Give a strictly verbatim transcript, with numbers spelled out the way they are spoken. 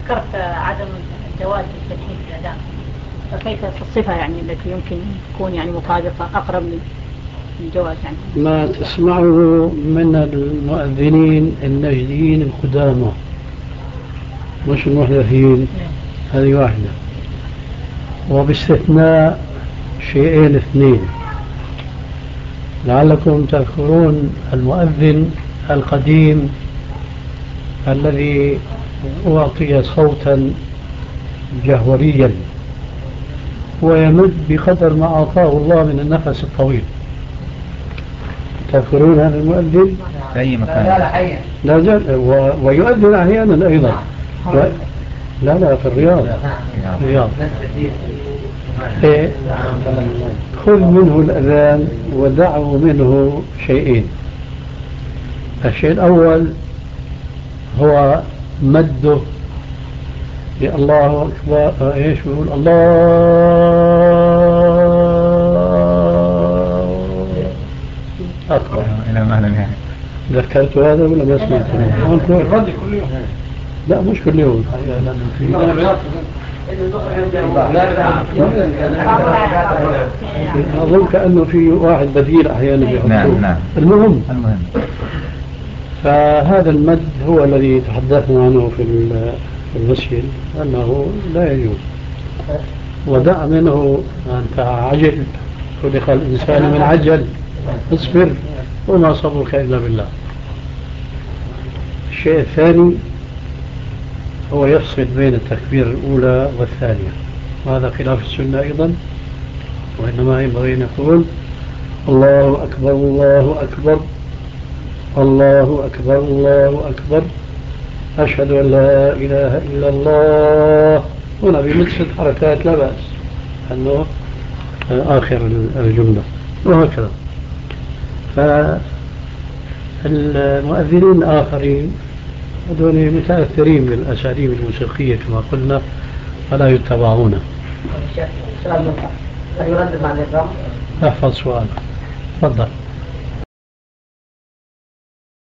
ذكرت عدم جواز التلحين في الأذان، فكيف الصفة يعني التي يمكن تكون يعني مطابقة أقرب للجواز يعني؟ ما تسمعه من المؤذنين النجديين القدامى مش المحدثين، هذه واحدة. وباستثناء شيئين اثنين، لعلكم تذكرون المؤذن القديم الذي أعطي صوتا جهوريا ويمد بقدر ما أعطاه الله من النفس الطويل. تذكرون هذا المؤذن؟ في أي مكان؟ لا لا حيا لا زال ويؤذن أحيانا أيضا. و... لا لا في الرياض. الرياض. إيه. خذ منه الأذان ودعوا منه شيئين. الشيء الأول هو مده الله أكبر. إيش يقول؟ الله أكبر إلى ما لا نهاية. ذكرت هذا ولا ما سمعته؟ لا مش كل يوم. أظن كأنه في واحد بديل أحيانا بيحطوه. نعم نعم. المهم المهم فهذا المد هو الذي تحدثنا عنه في المسجد أنه لا يجوز. ودع منه أنت عجل، خلق الإنسان من عجل، اصبر وما صبرك إلا بالله. الشيء الثاني هو يفصل بين التكبير الأولى والثانية، وهذا خلاف السنة أيضا، وإنما ينبغي أن نقول الله أكبر الله أكبر الله أكبر الله أكبر أشهد أن لا إله إلا الله، هنا بمثل ست حركات لا بأس أنه آخر الجملة، وهكذا. فالمؤذنين الآخرين هذول متأثرين بالأساليب الموسيقية كما قلنا فلا يتبعون. سؤال مهم، هل يردد مع الإقامة؟ احفظ سؤال، تفضل.